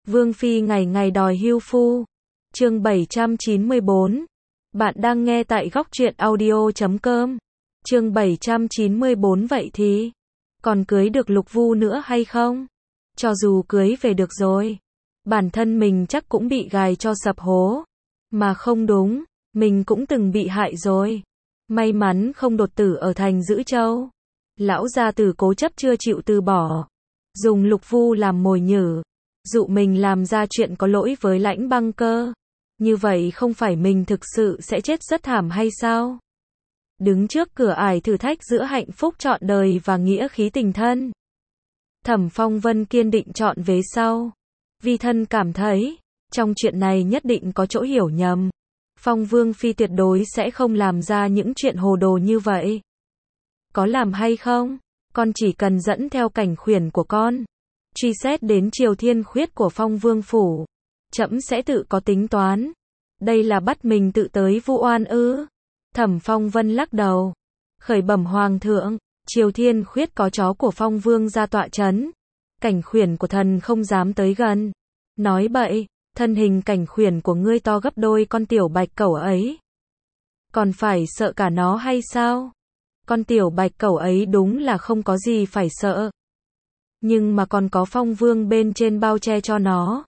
Vương phi ngày ngày đòi hưu phu. Chương 794. Bạn đang nghe tại góc truyện audio.com. Chương 794 vậy thì còn cưới được Lục Vu nữa hay không? Cho dù cưới về được rồi, bản thân mình chắc cũng bị gài cho sập hố. Mà không đúng, mình cũng từng bị hại rồi. May mắn không đột tử ở thành Dữ Châu. Lão gia tử cố chấp chưa chịu từ bỏ, dùng Lục Vu làm mồi nhử, dụ mình làm ra chuyện có lỗi với Lãnh Băng Cơ. Như vậy không phải mình thực sự sẽ chết rất thảm hay sao? Đứng trước cửa ải thử thách giữa hạnh phúc trọn đời và nghĩa khí tình thân, Thẩm Phong Vân kiên định chọn vế sau. Vi thân cảm thấy, trong chuyện này nhất định có chỗ hiểu nhầm. Phong Vương phi tuyệt đối sẽ không làm ra những chuyện hồ đồ như vậy. Có làm hay không, con chỉ cần dẫn theo cảnh khuyển của con, truy xét đến Triều Thiên Khuyết của Phong Vương phủ, trẫm sẽ tự có tính toán. Đây là bắt mình tự tới vu oan ư? Thẩm Phong Vân lắc đầu, khởi bẩm hoàng thượng, Triều Thiên Khuyết có chó của Phong Vương ra tọa chấn, cảnh khuyển của thần không dám tới gần. Nói bậy, thân hình cảnh khuyển của ngươi to gấp đôi con tiểu bạch cẩu ấy, còn phải sợ cả nó hay sao? Con tiểu bạch cẩu ấy đúng là không có gì phải sợ, nhưng mà còn có Phong Vương bên trên bao che cho nó.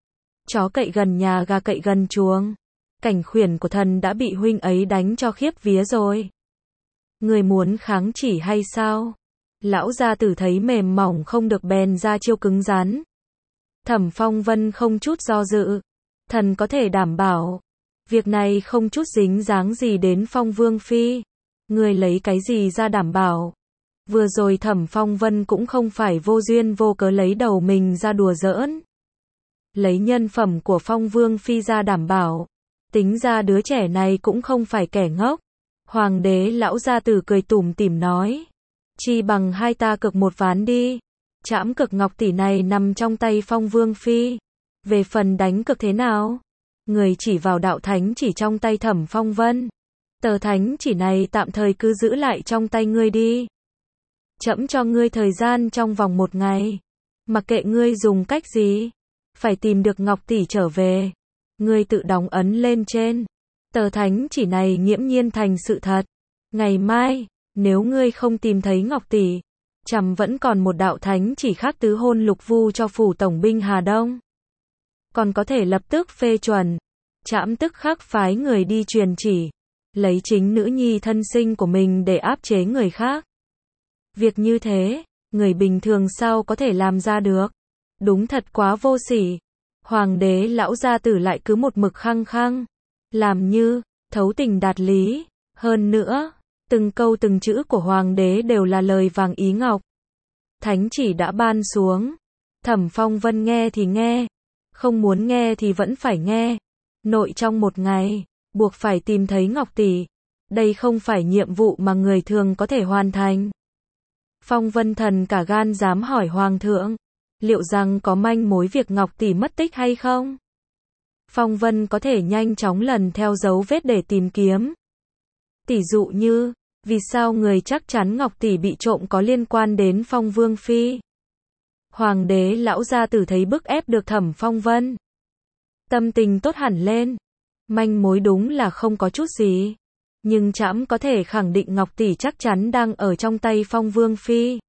Chó cậy gần nhà, gà cậy gần chuồng. Cảnh khuyển của thần đã bị huynh ấy đánh cho khiếp vía rồi. Người muốn kháng chỉ hay sao? Lão gia tử thấy mềm mỏng không được bèn ra chiêu cứng rắn. Thẩm Phong Vân không chút do dự, thần có thể đảm bảo, việc này không chút dính dáng gì đến Phong Vương phi. Người lấy cái gì ra đảm bảo? Vừa rồi Thẩm Phong Vân cũng không phải vô duyên vô cớ lấy đầu mình ra đùa giỡn. Lấy nhân phẩm của Phong Vương phi ra đảm bảo. Tính ra đứa trẻ này cũng không phải kẻ ngốc. Hoàng đế lão gia tử cười tủm tỉm nói, chi bằng hai ta cược một ván đi. Trảm cược ngọc tỷ này nằm trong tay Phong Vương phi. Về phần đánh cược thế nào? Người chỉ vào đạo thánh chỉ trong tay Thẩm Phong Vân. Tờ thánh chỉ này tạm thời cứ giữ lại trong tay ngươi đi. Trẫm cho ngươi thời gian trong vòng 1 ngày. Mặc kệ ngươi dùng cách gì, phải tìm được ngọc tỷ trở về. Ngươi tự đóng ấn lên trên tờ thánh chỉ này, nghiễm nhiên thành sự thật. Ngày mai, nếu ngươi không tìm thấy ngọc tỷ, trẫm vẫn còn một đạo thánh chỉ khác tứ hôn Lục Vu cho phủ tổng binh Hà Đông. Còn có thể lập tức phê chuẩn. Trẫm tức khắc phái người đi truyền chỉ, lấy chính nữ nhi thân sinh của mình để áp chế người khác. Việc như thế, người bình thường sao có thể làm ra được? Đúng thật quá vô sỉ. Hoàng đế lão gia tử lại cứ một mực khăng khăng, làm như thấu tình đạt lý. Hơn nữa, từng câu từng chữ của hoàng đế đều là lời vàng ý ngọc. Thánh chỉ đã ban xuống, Thẩm Phong Vân nghe thì nghe, không muốn nghe thì vẫn phải nghe. Nội trong 1 ngày, buộc phải tìm thấy ngọc tỷ. Đây không phải nhiệm vụ mà người thường có thể hoàn thành. Phong Vân thần cả gan dám hỏi hoàng thượng, liệu rằng có manh mối việc ngọc tỷ mất tích hay không? Phong Vân có thể nhanh chóng lần theo dấu vết để tìm kiếm. Tỷ dụ như, vì sao người chắc chắn ngọc tỷ bị trộm có liên quan đến Phong Vương phi? Hoàng đế lão gia tử thấy bức ép được Thẩm Phong Vân, tâm tình tốt hẳn lên. Manh mối đúng là không có chút gì, nhưng trẫm có thể khẳng định ngọc tỷ chắc chắn đang ở trong tay Phong Vương phi.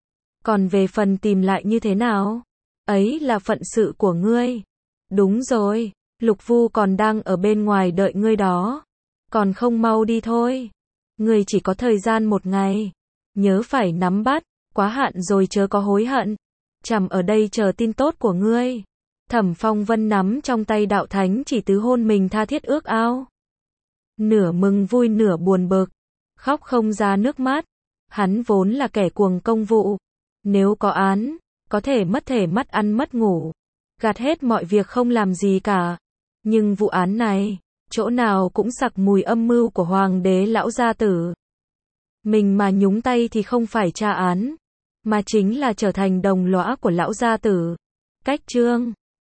Còn về phần tìm lại như thế nào, ấy là phận sự của ngươi. Đúng rồi, Lục Vu còn đang ở bên ngoài đợi ngươi đó. Còn không mau đi thôi. Ngươi chỉ có thời gian 1 ngày. Nhớ phải nắm bắt, quá hạn rồi chớ có hối hận. Trẫm ở đây chờ tin tốt của ngươi. Thẩm Phong Vân nắm trong tay đạo thánh chỉ tứ hôn mình tha thiết ước ao. Nửa mừng vui nửa buồn bực, khóc không ra nước mắt. Hắn vốn là kẻ cuồng công vụ. Nếu có án, có thể mất thể mất ăn mất ngủ, gạt hết mọi việc không làm gì cả. Nhưng vụ án này, chỗ nào cũng sặc mùi âm mưu của hoàng đế lão gia tử. Mình mà nhúng tay thì không phải tra án, mà chính là trở thành đồng lõa của lão gia tử. Cách chương